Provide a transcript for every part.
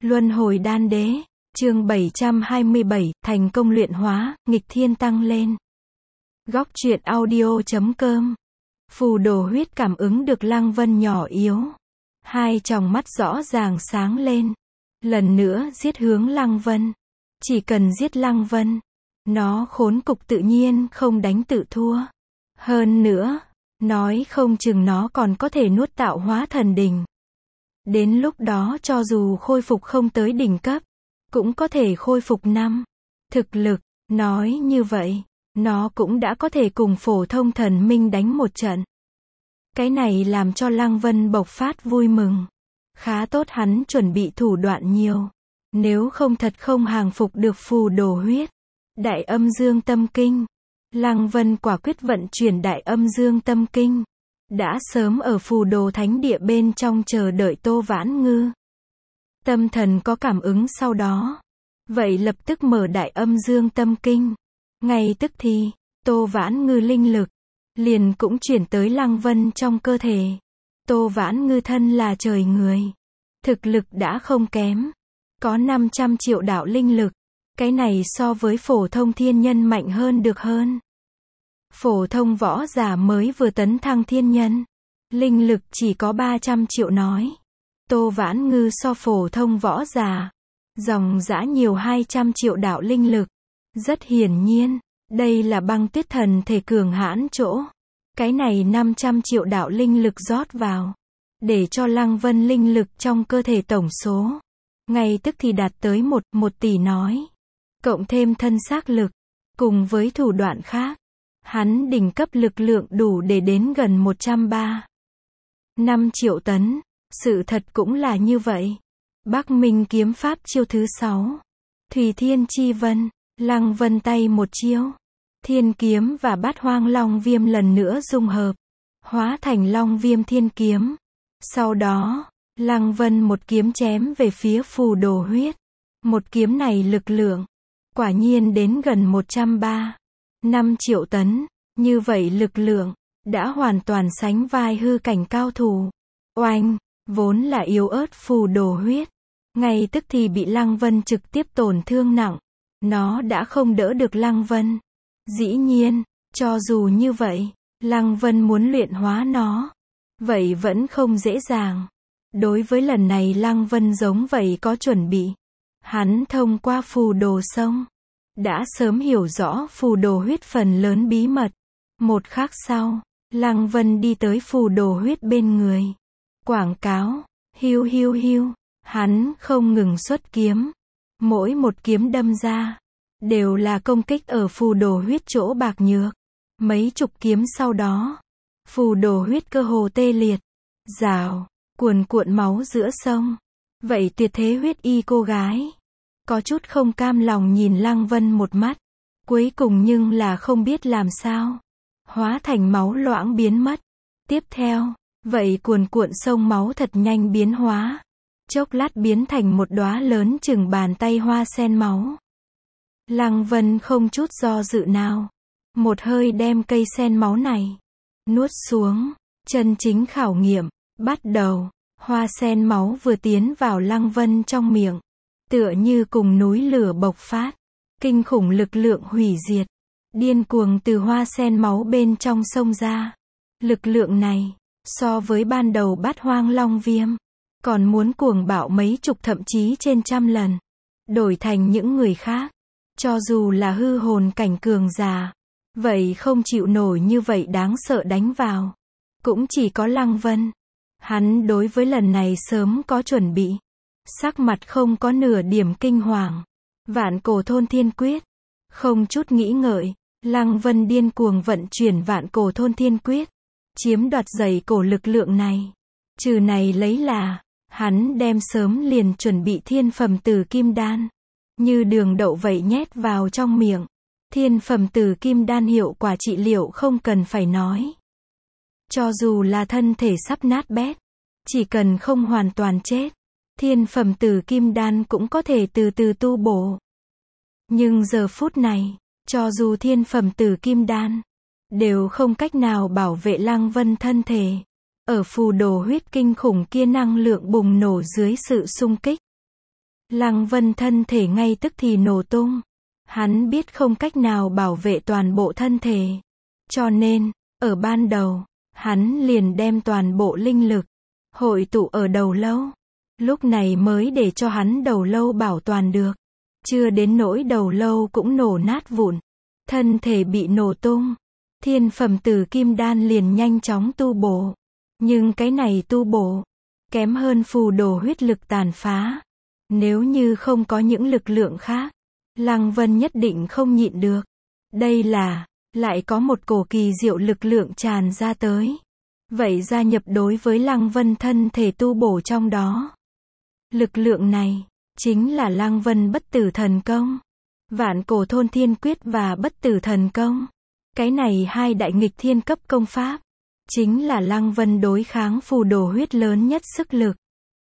Luân hồi đan đế, chương 727, thành công luyện hóa, nghịch thiên tăng lên. Góc truyện audio.com. Phù đồ huyết cảm ứng được Lăng Vân nhỏ yếu. Hai tròng mắt rõ ràng sáng lên. Lần nữa giết hướng Lăng Vân. Chỉ cần giết Lăng Vân, nó khốn cục tự nhiên không đánh tự thua. Hơn nữa, nói không chừng nó còn có thể nuốt tạo hóa thần đỉnh. Đến lúc đó cho dù khôi phục không tới đỉnh cấp, cũng có thể khôi phục 5. Thực lực, nói như vậy, nó cũng đã có thể cùng phổ thông thần minh đánh một trận. Cái này làm cho Lăng Vân bộc phát vui mừng. Khá tốt hắn chuẩn bị thủ đoạn nhiều. Nếu không thật không hàng phục được phù đồ huyết. Đại âm dương tâm kinh. Lăng Vân quả quyết vận chuyển đại âm dương tâm kinh. Đã sớm ở phù đồ thánh địa bên trong chờ đợi Tô Vãn Ngư. Tâm thần có cảm ứng sau đó. Vậy lập tức mở đại âm dương tâm kinh. Ngay tức thì, Tô Vãn Ngư linh lực liền cũng chuyển tới Lăng Vân trong cơ thể. Tô Vãn Ngư thân là trời người. Thực lực đã không kém. Có 500 triệu đạo linh lực. Cái này so với phổ thông thiên nhân mạnh hơn được hơn. Phổ thông võ giả mới vừa tấn thăng thiên nhân. Linh lực chỉ có 300 triệu nói. Tô Vãn Ngư so phổ thông võ giả. Dòng dã nhiều 200 triệu đạo linh lực. Rất hiển nhiên, đây là băng tuyết thần thể cường hãn chỗ. Cái này 500 triệu đạo linh lực rót vào. Để cho Lăng Vân linh lực trong cơ thể tổng số. Ngay tức thì đạt tới 1 tỷ nói. Cộng thêm thân xác lực. Cùng với thủ đoạn khác. Hắn đỉnh cấp lực lượng đủ để đến gần 135 triệu tấn. Sự thật cũng là như vậy. Bắc Minh kiếm pháp chiêu thứ 6. Thủy Thiên Chi Vân. Lăng Vân tay một chiêu. Thiên kiếm và Bát Hoang Long Viêm lần nữa dung hợp. Hóa thành Long Viêm Thiên kiếm. Sau đó, Lăng Vân một kiếm chém về phía phù đồ huyết. Một kiếm này lực lượng. Quả nhiên đến gần 135 triệu tấn. Như vậy lực lượng. Đã hoàn toàn sánh vai hư cảnh cao thủ. Oanh. Vốn là yếu ớt phù đồ huyết. Ngay tức thì bị Lăng Vân trực tiếp tổn thương nặng. Nó đã không đỡ được Lăng Vân. Dĩ nhiên, cho dù như vậy, Lăng Vân muốn luyện hóa nó. Vậy vẫn không dễ dàng. Đối với lần này Lăng Vân giống vậy có chuẩn bị. Hắn thông qua phù đồ sông. Đã sớm hiểu rõ phù đồ huyết phần lớn bí mật. Một khắc sau, Lăng Vân đi tới phù đồ huyết bên người. Quảng cáo, hiu hiu hiu, hắn không ngừng xuất kiếm. Mỗi một kiếm đâm ra, đều là công kích ở phù đồ huyết chỗ bạc nhược. Mấy chục kiếm sau đó, phù đồ huyết cơ hồ tê liệt. Rào, cuồn cuộn máu giữa sông. Vậy tuyệt thế huyết y cô gái. Có chút không cam lòng nhìn Lăng Vân một mắt. Cuối cùng nhưng là không biết làm sao. Hóa thành máu loãng biến mất. Tiếp theo, vậy cuồn cuộn sông máu thật nhanh biến hóa. Chốc lát biến thành một đóa lớn chừng bàn tay hoa sen máu. Lăng Vân không chút do dự nào. Một hơi đem cây sen máu này. Nuốt xuống. Chân chính khảo nghiệm. Bắt đầu. Hoa sen máu vừa tiến vào Lăng Vân trong miệng. Tựa như cùng núi lửa bộc phát. Kinh khủng lực lượng hủy diệt. Điên cuồng từ hoa sen máu bên trong sông ra. Lực lượng này. So với ban đầu Bát Hoang Long Viêm. Còn muốn cuồng bạo mấy chục thậm chí trên 100 lần. Đổi thành những người khác. Cho dù là hư hồn cảnh cường giả. Vậy không chịu nổi như vậy đáng sợ đánh vào. Cũng chỉ có Lăng Vân. Hắn đối với lần này sớm có chuẩn bị. Sắc mặt không có nửa điểm kinh hoàng. Vạn cổ thôn thiên quyết. Không chút nghĩ ngợi. Lăng Vân điên cuồng vận chuyển vạn cổ thôn thiên quyết. Chiếm đoạt dày cổ lực lượng này. Trừ này lấy là. Hắn đem sớm liền chuẩn bị thiên phẩm tử kim đan. Như đường đậu vậy nhét vào trong miệng. Thiên phẩm tử kim đan hiệu quả trị liệu không cần phải nói. Cho dù là thân thể sắp nát bét. Chỉ cần không hoàn toàn chết. Thiên phẩm tử kim đan cũng có thể từ từ tu bổ. Nhưng giờ phút này, cho dù thiên phẩm tử kim đan, đều không cách nào bảo vệ Lăng Vân thân thể. Ở phù đồ huyết kinh khủng kia năng lượng bùng nổ dưới sự xung kích. Lăng Vân thân thể ngay tức thì nổ tung. Hắn biết không cách nào bảo vệ toàn bộ thân thể. Cho nên, ở ban đầu, hắn liền đem toàn bộ linh lực hội tụ ở đầu lâu. Lúc này mới để cho hắn đầu lâu bảo toàn được. Chưa đến nỗi đầu lâu cũng nổ nát vụn. Thân thể bị nổ tung. Thiên phẩm tử kim đan liền nhanh chóng tu bổ. Nhưng cái này tu bổ kém hơn phù đồ huyết lực tàn phá. Nếu như không có những lực lượng khác, Lăng Vân nhất định không nhịn được. Đây là, lại có một cổ kỳ diệu lực lượng tràn ra tới. Vậy gia nhập đối với Lăng Vân thân thể tu bổ trong đó. Lực lượng này, chính là Lăng Vân bất tử thần công. Vạn cổ thôn thiên quyết và bất tử thần công. Cái này hai đại nghịch thiên cấp công pháp. Chính là Lăng Vân đối kháng phù đồ huyết lớn nhất sức lực.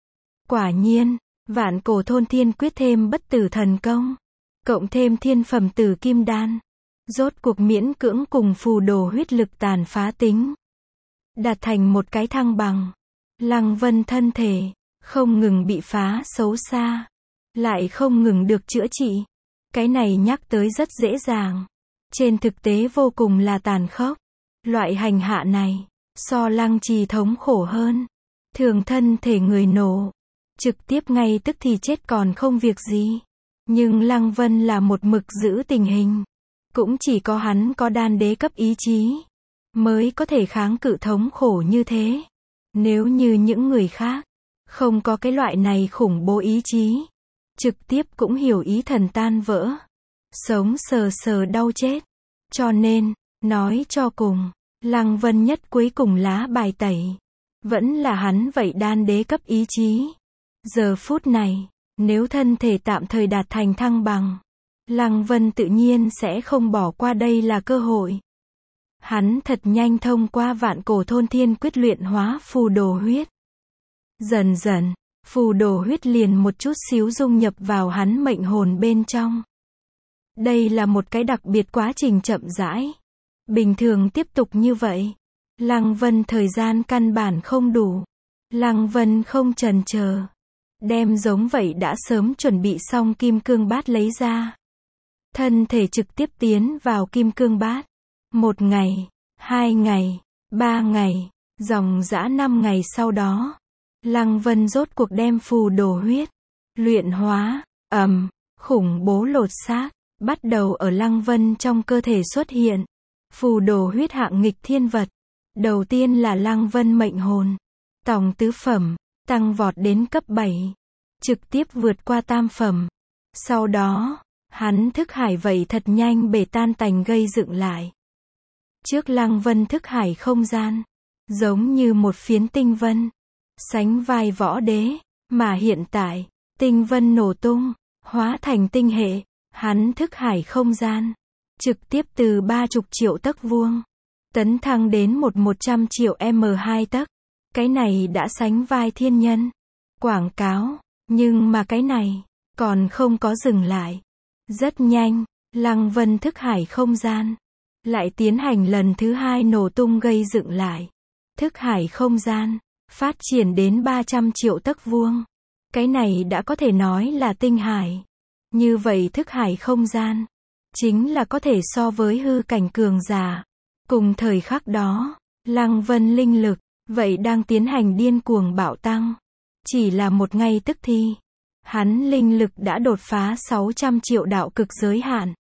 Quả nhiên, vạn cổ thôn thiên quyết thêm bất tử thần công. Cộng thêm thiên phẩm tử kim đan. Rốt cuộc miễn cưỡng cùng phù đồ huyết lực tàn phá tính. Đạt thành một cái thăng bằng. Lăng Vân thân thể, không ngừng bị phá xấu xa. Lại không ngừng được chữa trị. Cái này nhắc tới rất dễ dàng. Trên thực tế vô cùng là tàn khốc. Loại hành hạ này, so Lăng Trì thống khổ hơn. Thường thân thể người nổ. Trực tiếp ngay tức thì chết còn không việc gì. Nhưng Lăng Vân là một mực giữ tình hình. Cũng chỉ có hắn có đan đế cấp ý chí. Mới có thể kháng cự thống khổ như thế. Nếu như những người khác, không có cái loại này khủng bố ý chí. Trực tiếp cũng hiểu ý thần tan vỡ. Sống sờ sờ đau chết. Cho nên, nói cho cùng, Lăng Vân nhất cuối cùng lá bài tẩy. Vẫn là hắn vậy đan đế cấp ý chí. Giờ phút này, nếu thân thể tạm thời đạt thành thăng bằng, Lăng Vân tự nhiên sẽ không bỏ qua đây là cơ hội. Hắn thật nhanh thông qua vạn cổ thôn thiên quyết luyện hóa phù đồ huyết. Dần dần, phù đồ huyết liền một chút xíu dung nhập vào hắn mệnh hồn bên trong. Đây là một cái đặc biệt quá trình chậm rãi. Bình thường tiếp tục như vậy, Lăng Vân thời gian căn bản không đủ. Lăng Vân không chần chờ. Đem giống vậy đã sớm chuẩn bị xong kim cương bát lấy ra. Thân thể trực tiếp tiến vào kim cương bát. 1 ngày, 2 ngày, 3 ngày, dòng dã 5 ngày sau đó. Lăng Vân rốt cuộc đem phù đồ huyết luyện hóa, khủng bố lột xác, bắt đầu ở Lăng Vân trong cơ thể xuất hiện. Phù đồ huyết hạng nghịch thiên vật. Đầu tiên là Lăng Vân mệnh hồn. Tòng tứ phẩm, tăng vọt đến cấp 7. Trực tiếp vượt qua tam phẩm. Sau đó, hắn thức hải vậy thật nhanh bể tan tành gây dựng lại. Trước Lăng Vân thức hải không gian, giống như một phiến tinh vân. Sánh vai võ đế, mà hiện tại, tinh vân nổ tung, hóa thành tinh hệ, hắn thức hải không gian. Trực tiếp từ 30 triệu tấc vuông, tấn thăng đến 100 triệu m2 tấc. Cái này đã sánh vai thiên nhân. Quảng cáo, nhưng mà cái này, còn không có dừng lại. Rất nhanh, Lăng Vân thức hải không gian, lại tiến hành lần thứ 2 nổ tung gây dựng lại. Thức hải không gian, phát triển đến 300 triệu tấc vuông. Cái này đã có thể nói là tinh hải. Như vậy thức hải không gian, chính là có thể so với hư cảnh cường giả. Cùng thời khắc đó, Lăng Vân linh lực, vậy đang tiến hành điên cuồng bạo tăng. Chỉ là một ngày tức thì, hắn linh lực đã đột phá 600 triệu đạo cực giới hạn.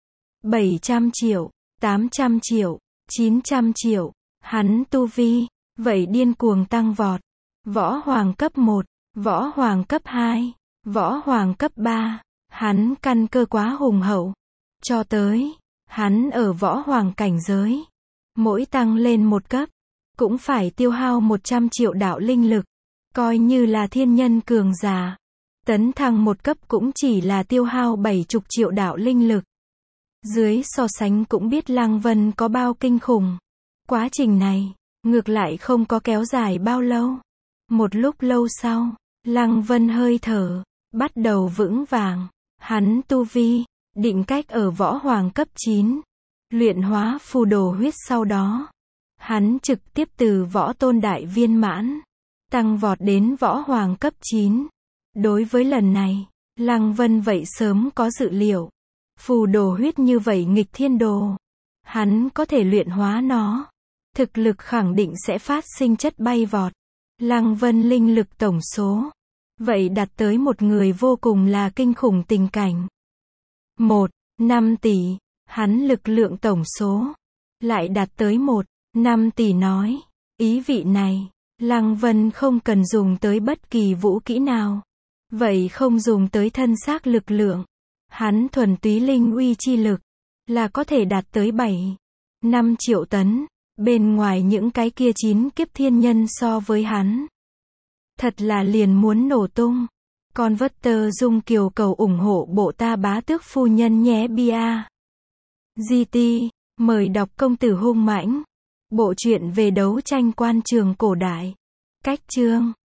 700 triệu, 800 triệu, 900 triệu, hắn tu vi, vậy điên cuồng tăng vọt. Võ hoàng cấp 1, võ hoàng cấp 2, võ hoàng cấp 3, hắn căn cơ quá hùng hậu. Cho tới, hắn ở võ hoàng cảnh giới, mỗi tăng lên một cấp, cũng phải tiêu hao 100 triệu đạo linh lực. Coi như là thiên nhân cường giả, tấn thăng một cấp cũng chỉ là tiêu hao 70 triệu đạo linh lực. Dưới so sánh cũng biết Lăng Vân có bao kinh khủng. Quá trình này, ngược lại không có kéo dài bao lâu. Một lúc lâu sau, Lăng Vân hơi thở, bắt đầu vững vàng. Hắn tu vi, định cách ở võ hoàng cấp 9. Luyện hóa phù đồ huyết sau đó. Hắn trực tiếp từ võ tôn đại viên mãn, tăng vọt đến võ hoàng cấp 9. Đối với lần này, Lăng Vân vậy sớm có dự liệu. Phù đồ huyết như vậy nghịch thiên đồ. Hắn có thể luyện hóa nó. Thực lực khẳng định sẽ phát sinh chất bay vọt. Lăng Vân linh lực tổng số. Vậy đạt tới một người vô cùng là kinh khủng tình cảnh. 1,5 tỷ. Hắn lực lượng tổng số. Lại đạt tới 1,5 tỷ nói. Ý vị này, Lăng Vân không cần dùng tới bất kỳ vũ kỹ nào. Vậy không dùng tới thân xác lực lượng. Hắn thuần túy linh uy chi lực. Là có thể đạt tới 7,5 triệu tấn. Bên ngoài những cái kia 9 kiếp thiên nhân so với hắn. Thật là liền muốn nổ tung. Con vất tơ dung kiều cầu ủng hộ bộ ta bá tước phu nhân nhé bia. GT, mời đọc công tử hung mãnh. Bộ truyện về đấu tranh quan trường cổ đại. Cách chương